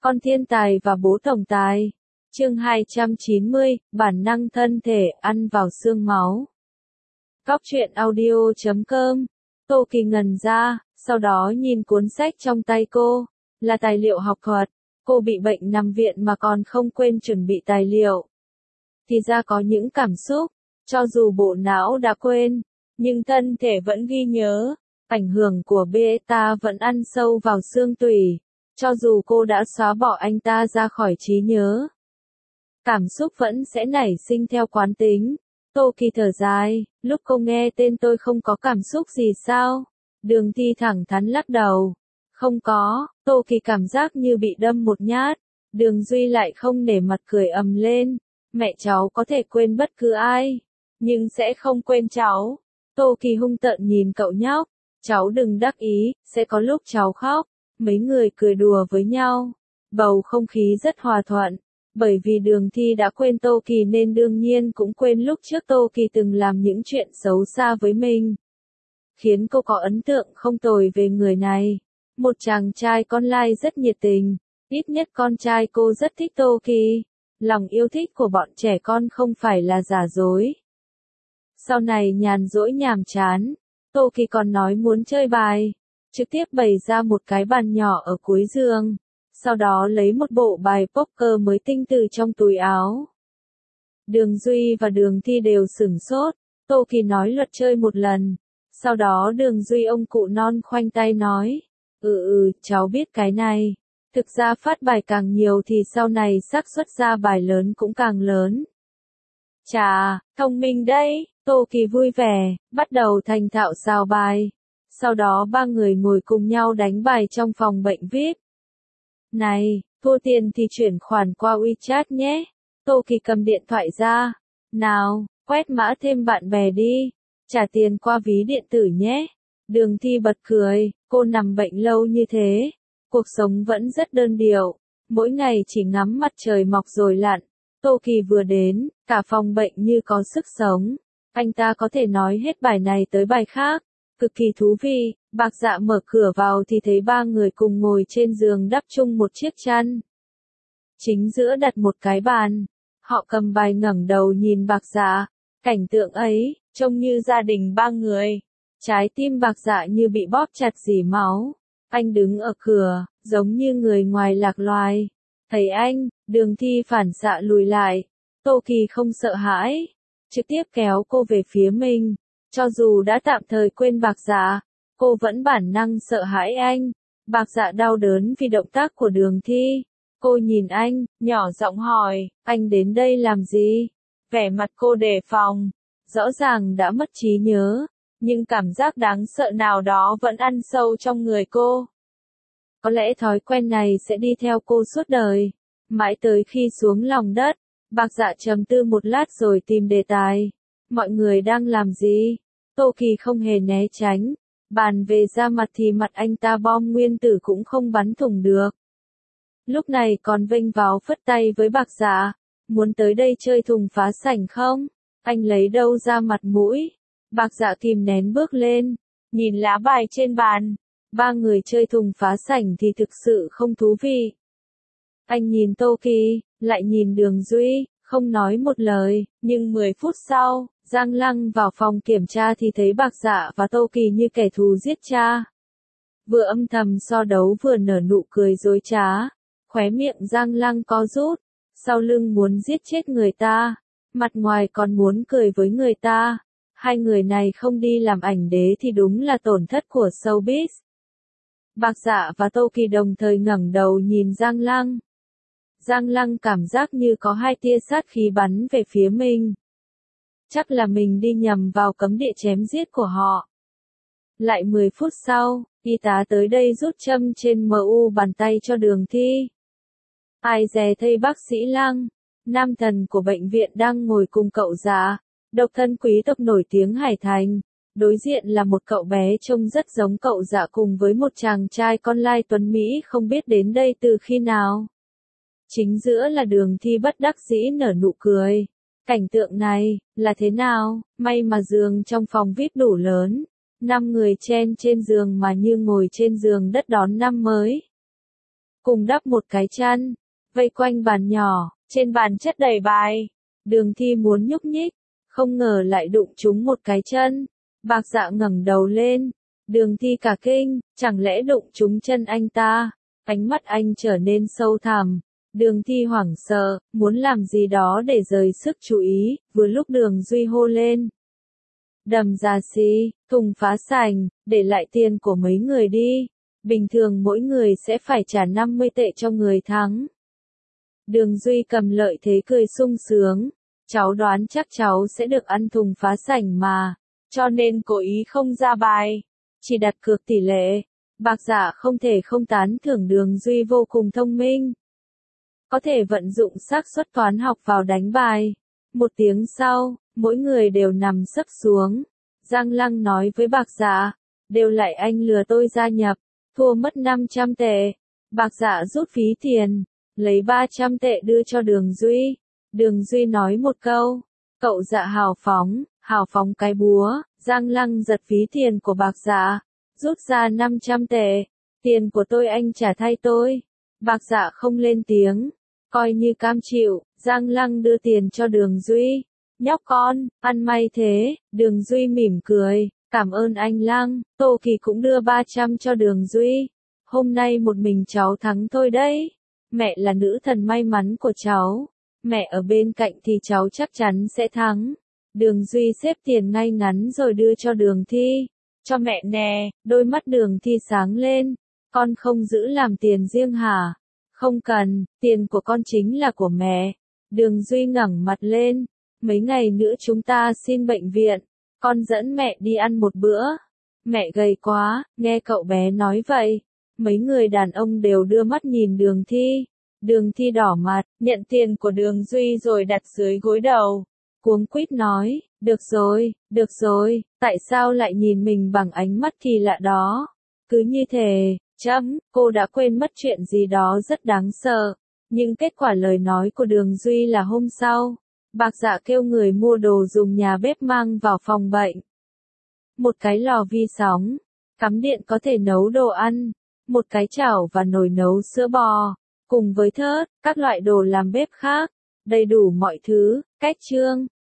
Con thiên tài và bố tổng tài. Chương 290, bản năng thân thể ăn vào xương máu. Góc truyện audio.com. Tô Kỳ ngẩn ra, sau đó nhìn cuốn sách trong tay cô, là tài liệu học thuật. Cô bị bệnh nằm viện mà còn không quên chuẩn bị tài liệu. Thì ra có những cảm xúc, cho dù bộ não đã quên, nhưng thân thể vẫn ghi nhớ, ảnh hưởng của beta vẫn ăn sâu vào xương tủy, cho dù cô đã xóa bỏ anh ta ra khỏi trí nhớ. Cảm xúc vẫn sẽ nảy sinh theo quán tính. Tô Kỳ thở dài, lúc cô nghe tên tôi không có cảm xúc gì sao? Đường Thi thẳng thắn lắc đầu. Không có, Tô Kỳ cảm giác như bị đâm một nhát. Đường Duy lại không nể mặt cười ầm lên. Mẹ cháu có thể quên bất cứ ai, nhưng sẽ không quên cháu. Tô Kỳ hung tợn nhìn cậu nhóc. Cháu đừng đắc ý, sẽ có lúc cháu khóc. Mấy người cười đùa với nhau. Bầu không khí rất hòa thuận. Bởi vì Đường Thi đã quên Tô Kỳ nên đương nhiên cũng quên lúc trước Tô Kỳ từng làm những chuyện xấu xa với mình. Khiến cô có ấn tượng không tồi về người này. Một chàng trai con lai rất nhiệt tình. Ít nhất con trai cô rất thích Tô Kỳ. Lòng yêu thích của bọn trẻ con không phải là giả dối. Sau này nhàn rỗi nhàm chán, Tô Kỳ còn nói muốn chơi bài. Trực tiếp bày ra một cái bàn nhỏ ở cuối giường. Sau đó lấy một bộ bài poker mới tinh từ trong túi áo. Đường Duy và Đường Thi đều sửng sốt. Tô Kỳ nói luật chơi một lần. Sau đó Đường Duy ông cụ non khoanh tay nói. Cháu biết cái này. Thực ra phát bài càng nhiều thì sau này xác suất ra bài lớn cũng càng lớn. Chà, thông minh đấy. Tô Kỳ vui vẻ, bắt đầu thành thạo xào bài. Sau đó ba người ngồi cùng nhau đánh bài trong phòng bệnh VIP. Này, thua tiền thì chuyển khoản qua WeChat nhé. Tô Kỳ cầm điện thoại ra. Nào, quét mã thêm bạn bè đi. Trả tiền qua ví điện tử nhé. Đường Thi bật cười, cô nằm bệnh lâu như thế. Cuộc sống vẫn rất đơn điệu. Mỗi ngày chỉ ngắm mặt trời mọc rồi lặn. Tô Kỳ vừa đến, cả phòng bệnh như có sức sống. Anh ta có thể nói hết bài này tới bài khác. Cực kỳ thú vị. Bạc Dạ mở cửa vào thì thấy ba người cùng ngồi trên giường đắp chung một chiếc chăn. Chính giữa đặt một cái bàn. Họ cầm bài ngẩng đầu nhìn Bạc Dạ. Cảnh tượng ấy, trông như gia đình ba người. Trái tim Bạc Dạ như bị bóp chặt rỉ máu. Anh đứng ở cửa, giống như người ngoài lạc loài. Thấy anh, Đường Thi phản xạ lùi lại. Tô Kỳ không sợ hãi. Trực tiếp kéo cô về phía mình. Cho dù đã tạm thời quên Bạc Dạ, cô vẫn bản năng sợ hãi anh. Bạc Dạ đau đớn vì động tác của Đường Thi. Cô nhìn anh, nhỏ giọng hỏi, anh đến đây làm gì? Vẻ mặt cô đề phòng. Rõ ràng đã mất trí nhớ, nhưng cảm giác đáng sợ nào đó vẫn ăn sâu trong người cô. Có lẽ thói quen này sẽ đi theo cô suốt đời. Mãi tới khi xuống lòng đất, Bạc Dạ trầm tư một lát rồi tìm đề tài. Mọi người đang làm gì? Tô Kỳ không hề né tránh. Bàn về da mặt thì mặt anh ta bom nguyên tử cũng không bắn thủng được. Lúc này còn vênh váo phất tay với Bạc Dạ. Muốn tới đây chơi thùng phá sảnh không? Anh lấy đâu ra mặt mũi? Bạc Dạ kìm nén bước lên. Nhìn lá bài trên bàn. Ba người chơi thùng phá sảnh thì thực sự không thú vị. Anh nhìn Tô Kỳ, lại nhìn Đường Duy, không nói một lời, nhưng 10 phút sau, Giang Lăng vào phòng kiểm tra thì thấy Bạc Dạ và Tô Kỳ như kẻ thù giết cha. Vừa âm thầm so đấu vừa nở nụ cười dối trá, khóe miệng Giang Lăng co rút, sau lưng muốn giết chết người ta, mặt ngoài còn muốn cười với người ta. Hai người này không đi làm ảnh đế thì đúng là tổn thất của showbiz. Bạc Dạ và Tô Kỳ đồng thời ngẩng đầu nhìn Giang Lăng. Giang Lăng cảm giác như có hai tia sát khí bắn về phía mình. Chắc là mình đi nhầm vào cấm địa chém giết của họ. Lại 10 phút sau, y tá tới đây rút châm trên MU bàn tay cho Đường Thi. Ai dè thấy bác sĩ Lăng, nam thần của bệnh viện đang ngồi cùng cậu già, độc thân quý tộc nổi tiếng Hải Thành. Đối diện là một cậu bé trông rất giống cậu dạ cùng với một chàng trai con lai tuấn Mỹ không biết đến đây từ khi nào. Chính giữa là Đường Thi bất đắc dĩ nở nụ cười. Cảnh tượng này, là thế nào? May mà giường trong phòng VIP đủ lớn. 5 người chen trên giường mà như ngồi trên giường đất đón năm mới. cùng đắp một cái chăn, vây quanh bàn nhỏ, trên bàn chất đầy bài. Đường Thi muốn nhúc nhích, không ngờ lại đụng trúng một cái chân. Bạc Dạ ngẩng đầu lên, Đường Thi cả kinh, chẳng lẽ đụng trúng chân anh ta? Ánh mắt anh trở nên sâu thẳm. Đường Thi hoảng sợ, muốn làm gì đó để rời sức chú ý, vừa lúc Đường Duy hô lên. Đầm Già Xí, thùng phá sành, để lại tiền của mấy người đi. Bình thường mỗi người sẽ phải trả 50 tệ cho người thắng. Đường Duy cầm lợi thế cười sung sướng. Cháu đoán chắc cháu sẽ được ăn thùng phá sảnh mà, cho nên cố ý không ra bài, chỉ đặt cược tỷ lệ. Bạc Dạ không thể không tán thưởng Đường Duy vô cùng thông minh. Có thể vận dụng xác suất toán học vào đánh bài. Một tiếng sau, mỗi người đều nằm sấp xuống. Giang Lăng nói với Bạc Dạ, đều lại anh lừa tôi gia nhập, thua mất 500 tệ. Bạc Dạ rút phí tiền, lấy 300 tệ đưa cho Đường Duy. Đường Duy nói một câu, cậu Dạ hào phóng cái búa. Giang Lăng giật phí tiền của Bạc Dạ, rút ra 500 tệ, tiền của tôi anh trả thay tôi. Bạc Dạ không lên tiếng, coi như cam chịu. Giang Lăng đưa tiền cho Đường Duy. Nhóc con, ăn may thế. Đường Duy mỉm cười, cảm ơn anh Lăng. Tô Kỳ cũng đưa 300 cho Đường Duy. Hôm nay một mình cháu thắng thôi đấy. Mẹ là nữ thần may mắn của cháu. Mẹ ở bên cạnh thì cháu chắc chắn sẽ thắng. Đường Duy xếp tiền ngay ngắn rồi đưa cho Đường Thi. Cho mẹ nè. Đôi mắt Đường Thi sáng lên. Con không giữ làm tiền riêng hả? Không cần, tiền của con chính là của mẹ. Đường Duy ngẩng mặt lên. Mấy ngày nữa chúng ta xin bệnh viện. Con dẫn mẹ đi ăn một bữa. Mẹ gầy quá, nghe cậu bé nói vậy. Mấy người đàn ông đều đưa mắt nhìn Đường Thi. Đường Thi đỏ mặt, nhận tiền của Đường Duy rồi đặt dưới gối đầu. Cuống quýt nói, được rồi, tại sao lại nhìn mình bằng ánh mắt kỳ lạ đó? Cứ như thế, cô đã quên mất chuyện gì đó rất đáng sợ. Nhưng kết quả lời nói của Đường Duy là hôm sau, Bạc Dạ kêu người mua đồ dùng nhà bếp mang vào phòng bệnh. Một cái lò vi sóng, cắm điện có thể nấu đồ ăn, một cái chảo và nồi nấu sữa bò, cùng với thớt, các loại đồ làm bếp khác, đầy đủ mọi thứ. Cách chương